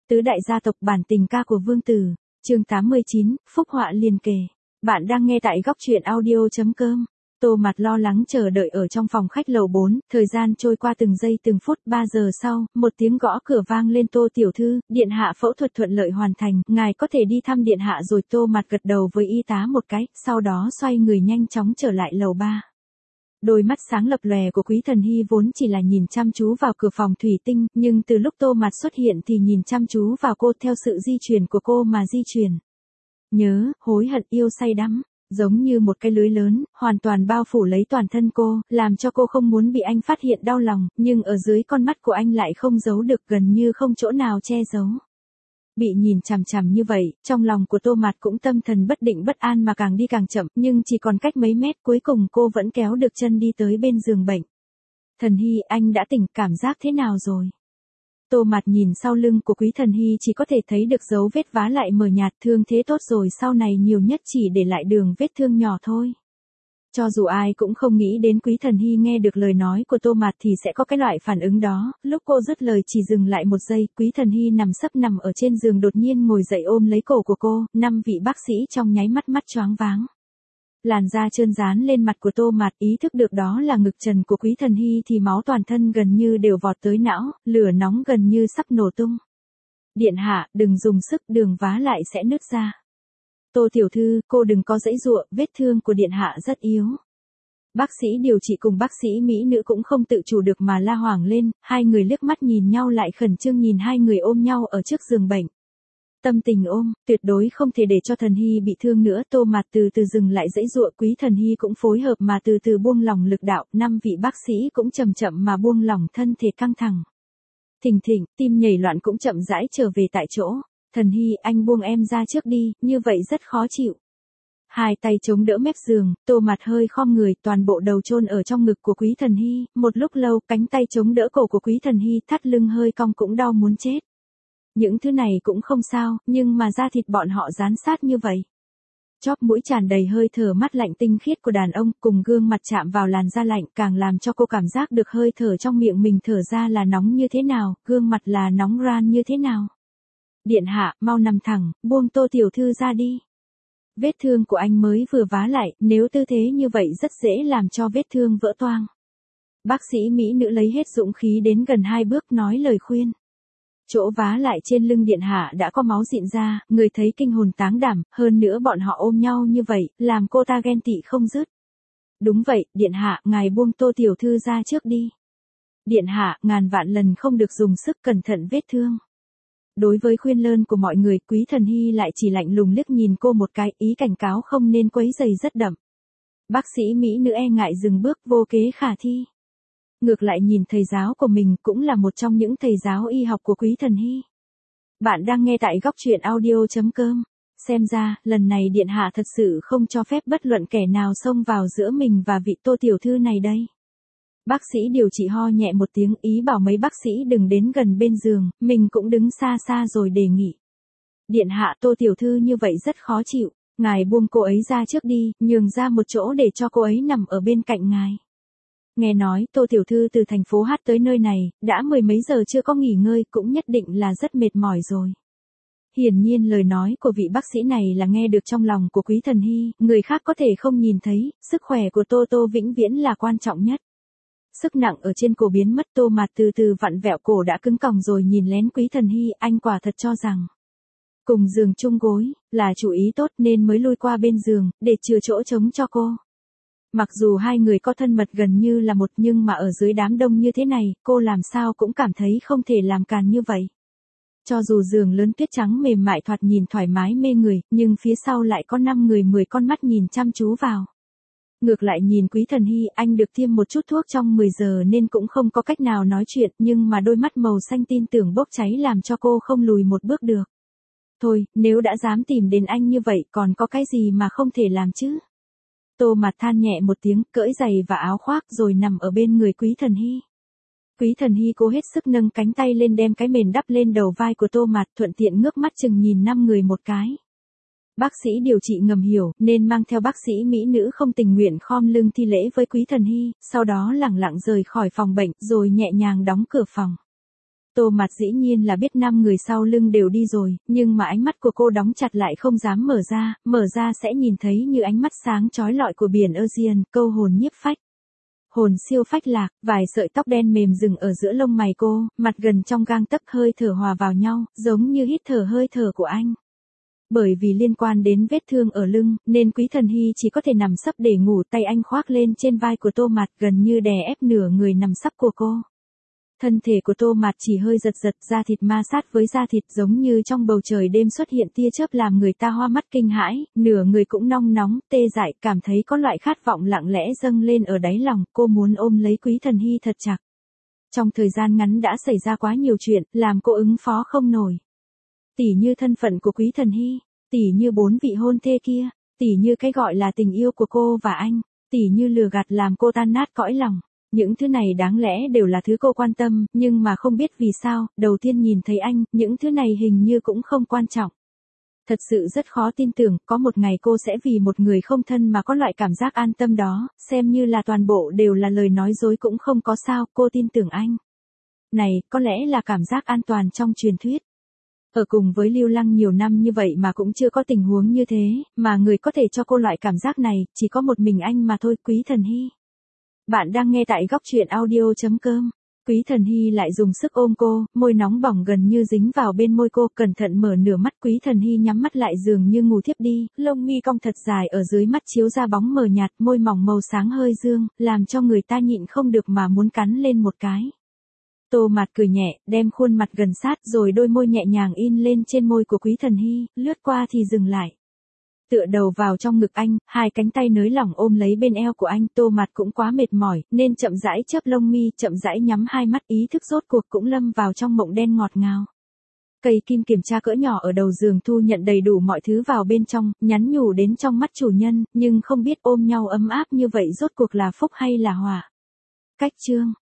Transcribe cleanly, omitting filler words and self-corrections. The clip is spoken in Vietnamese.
Tứ đại gia tộc bản tình ca của Vương Tử, chương 89, phúc họa liền kề. Bạn đang nghe tại góc truyện audio.com. Tô Mạt lo lắng chờ đợi ở trong phòng khách lầu 4, thời gian trôi qua từng giây từng phút. 3 giờ sau, một tiếng gõ cửa vang lên. Tô tiểu thư, điện hạ phẫu thuật thuận lợi hoàn thành, ngài có thể đi thăm điện hạ rồi. Tô Mạt gật đầu với y tá một cái, sau đó xoay người nhanh chóng trở lại lầu 3. Đôi mắt sáng lập lòe của Quý Thần Hy vốn chỉ là nhìn chăm chú vào cửa phòng thủy tinh, nhưng từ lúc Tô Mạt xuất hiện thì nhìn chăm chú vào cô theo sự di chuyển của cô mà di chuyển. Nhớ, hối hận, yêu, say đắm, giống như một cái lưới lớn, hoàn toàn bao phủ lấy toàn thân cô, làm cho cô không muốn bị anh phát hiện đau lòng, nhưng ở dưới con mắt của anh lại không giấu được, gần như không chỗ nào che giấu. Bị nhìn chằm chằm như vậy, trong lòng của Tô Mạt cũng tâm thần bất định bất an mà càng đi càng chậm, nhưng chỉ còn cách mấy mét cuối cùng cô vẫn kéo được chân đi tới bên giường bệnh. Thần Hy, anh đã tỉnh, cảm giác thế nào rồi? Tô Mạt nhìn sau lưng của Quý Thần Hy chỉ có thể thấy được dấu vết vá lại mờ nhạt, thương thế tốt rồi, sau này nhiều nhất chỉ để lại đường vết thương nhỏ thôi. Cho dù ai cũng không nghĩ đến Quý Thần Hy nghe được lời nói của Tô Mạt thì sẽ có cái loại phản ứng đó. Lúc cô dứt lời chỉ dừng lại một giây, Quý Thần Hy nằm ở trên giường đột nhiên ngồi dậy ôm lấy cổ của cô, 5 vị bác sĩ trong nháy mắt choáng váng. Làn da trơn dán lên mặt của Tô Mạt, ý thức được đó là ngực trần của Quý Thần Hy thì máu toàn thân gần như đều vọt tới não, lửa nóng gần như sắp nổ tung. Điện hạ, đừng dùng sức, đường vá lại sẽ nứt ra. Tô tiểu thư, cô đừng có giãy giụa, vết thương của điện hạ rất yếu. Bác sĩ điều trị cùng bác sĩ mỹ nữ cũng không tự chủ được mà la hoảng lên, hai người liếc mắt nhìn nhau lại khẩn trương nhìn hai người ôm nhau ở trước giường bệnh. Tâm tình ôm, tuyệt đối không thể để cho Thần Hy bị thương nữa. Tô Mạt từ từ dừng lại giãy giụa, Quý Thần Hy cũng phối hợp mà từ từ buông lỏng lực đạo, 5 vị bác sĩ cũng chậm chậm mà buông lỏng thân thể căng thẳng. Thình thịch, tim nhảy loạn cũng chậm rãi trở về tại chỗ. Thần Hy, anh buông em ra trước đi, như vậy rất khó chịu. Hai tay chống đỡ mép giường, Tô Mạt hơi khom người, toàn bộ đầu chôn ở trong ngực của Quý Thần Hy, một lúc lâu, cánh tay chống đỡ cổ của Quý Thần Hy, thắt lưng hơi cong cũng đau muốn chết. Những thứ này cũng không sao, nhưng mà da thịt bọn họ dán sát như vậy. Chóp mũi tràn đầy hơi thở mát lạnh tinh khiết của đàn ông, cùng gương mặt chạm vào làn da lạnh, càng làm cho cô cảm giác được hơi thở trong miệng mình thở ra là nóng như thế nào, gương mặt là nóng ran như thế nào. Điện hạ, mau nằm thẳng, buông Tô tiểu thư ra đi. Vết thương của anh mới vừa vá lại, nếu tư thế như vậy rất dễ làm cho vết thương vỡ toang. Bác sĩ mỹ nữ lấy hết dũng khí đến gần 2 bước nói lời khuyên. Chỗ vá lại trên lưng điện hạ đã có máu dịn ra, người thấy kinh hồn táng đảm, hơn nữa bọn họ ôm nhau như vậy, làm cô ta ghen tị không dứt. Đúng vậy, điện hạ, ngài buông Tô tiểu thư ra trước đi. Điện hạ, ngàn vạn lần không được dùng sức, cẩn thận vết thương. Đối với khuyên lơn của mọi người, Quý Thần Hy lại chỉ lạnh lùng liếc nhìn cô một cái, ý cảnh cáo không nên quấy rầy rất đậm. Bác sĩ mỹ nữ e ngại dừng bước, vô kế khả thi. Ngược lại nhìn thầy giáo của mình, cũng là một trong những thầy giáo y học của Quý Thần Hy. Bạn đang nghe tại góc truyện audio.com. Xem ra, lần này điện hạ thật sự không cho phép bất luận kẻ nào xông vào giữa mình và vị Tô tiểu thư này đây. Bác sĩ điều trị ho nhẹ một tiếng, ý bảo mấy bác sĩ đừng đến gần bên giường, mình cũng đứng xa xa rồi đề nghị. Điện hạ, Tô tiểu thư như vậy rất khó chịu, ngài buông cô ấy ra trước đi, nhường ra một chỗ để cho cô ấy nằm ở bên cạnh ngài. Nghe nói, Tô tiểu thư từ thành phố Hát tới nơi này, đã 10 mấy giờ chưa có nghỉ ngơi, cũng nhất định là rất mệt mỏi rồi. Hiển nhiên lời nói của vị bác sĩ này là nghe được trong lòng của Quý Thần Hy, người khác có thể không nhìn thấy, sức khỏe của Tô vĩnh viễn là quan trọng nhất. Sức nặng ở trên cổ biến mất, Tô Mạt từ từ vặn vẹo cổ đã cứng còng rồi nhìn lén Quý Thần Hy, anh quả thật cho rằng cùng giường chung gối là chủ ý tốt nên mới lui qua bên giường, để chừa chỗ trống cho cô. Mặc dù hai người có thân mật gần như là một, nhưng mà ở dưới đám đông như thế này, cô làm sao cũng cảm thấy không thể làm càn như vậy. Cho dù giường lớn tuyết trắng mềm mại thoạt nhìn thoải mái mê người, nhưng phía sau lại có 5 người 10 con mắt nhìn chăm chú vào. Ngược lại nhìn Quý Thần Hy, anh được tiêm một chút thuốc trong 10 giờ nên cũng không có cách nào nói chuyện, nhưng mà đôi mắt màu xanh tin tưởng bốc cháy làm cho cô không lùi một bước được. Thôi, nếu đã dám tìm đến anh như vậy, còn có cái gì mà không thể làm chứ? Tô Mạt than nhẹ một tiếng, cởi giày và áo khoác rồi nằm ở bên người Quý Thần Hy. Quý Thần Hy cố hết sức nâng cánh tay lên đem cái mền đắp lên đầu vai của Tô Mạt, thuận tiện ngước mắt chừng nhìn 5 người một cái. Bác sĩ điều trị ngầm hiểu, nên mang theo bác sĩ mỹ nữ không tình nguyện khom lưng thi lễ với Quý Thần Hy, sau đó lẳng lặng rời khỏi phòng bệnh, rồi nhẹ nhàng đóng cửa phòng. Tô Mạt dĩ nhiên là biết 5 người sau lưng đều đi rồi, nhưng mà ánh mắt của cô đóng chặt lại không dám mở ra sẽ nhìn thấy như ánh mắt sáng chói lọi của biển Aegean, câu hồn nhiếp phách. Hồn siêu phách lạc, vài sợi tóc đen mềm dừng ở giữa lông mày cô, mặt gần trong gang tấc hơi thở hòa vào nhau, giống như hít thở hơi thở của anh. Bởi vì liên quan đến vết thương ở lưng, nên Quý Thần Hy chỉ có thể nằm sấp để ngủ, tay anh khoác lên trên vai của Tô Mạt gần như đè ép nửa người nằm sấp của cô. Thân thể của Tô Mạt chỉ hơi giật giật, da thịt ma sát với da thịt giống như trong bầu trời đêm xuất hiện tia chớp làm người ta hoa mắt kinh hãi, nửa người cũng nong nóng, tê dại, cảm thấy có loại khát vọng lặng lẽ dâng lên ở đáy lòng, cô muốn ôm lấy Quý Thần Hy thật chặt. Trong thời gian ngắn đã xảy ra quá nhiều chuyện, làm cô ứng phó không nổi. Tỉ như thân phận của Quý Thần Hy, tỉ như 4 vị hôn thê kia, tỉ như cái gọi là tình yêu của cô và anh, tỉ như lừa gạt làm cô tan nát cõi lòng. Những thứ này đáng lẽ đều là thứ cô quan tâm, nhưng mà không biết vì sao, đầu tiên nhìn thấy anh, những thứ này hình như cũng không quan trọng. Thật sự rất khó tin tưởng, có một ngày cô sẽ vì một người không thân mà có loại cảm giác an tâm đó, xem như là toàn bộ đều là lời nói dối cũng không có sao, cô tin tưởng anh. Này, có lẽ là cảm giác an toàn trong truyền thuyết. Ở cùng với Lưu Lăng nhiều năm như vậy mà cũng chưa có tình huống như thế, mà người có thể cho cô loại cảm giác này, chỉ có một mình anh mà thôi, Quý Thần Hy. Bạn đang nghe tại góc truyện audio.com. Quý Thần Hy lại dùng sức ôm cô, môi nóng bỏng gần như dính vào bên môi cô, cẩn thận mở nửa mắt. Quý Thần Hy nhắm mắt lại dường như ngủ thiếp đi, lông mi cong thật dài ở dưới mắt chiếu ra bóng mờ nhạt, môi mỏng màu sáng hơi dương, làm cho người ta nhịn không được mà muốn cắn lên một cái. Tô Mạt cười nhẹ, đem khuôn mặt gần sát rồi đôi môi nhẹ nhàng in lên trên môi của Quý Thần Hy, lướt qua thì dừng lại. Tựa đầu vào trong ngực anh, hai cánh tay nới lỏng ôm lấy bên eo của anh. Tô Mạt cũng quá mệt mỏi, nên chậm rãi chớp lông mi, chậm rãi nhắm hai mắt, ý thức rốt cuộc cũng lâm vào trong mộng đen ngọt ngào. Cây kim kiểm tra cỡ nhỏ ở đầu giường thu nhận đầy đủ mọi thứ vào bên trong, nhắn nhủ đến trong mắt chủ nhân, nhưng không biết ôm nhau ấm áp như vậy rốt cuộc là phúc hay là họa. Cách chương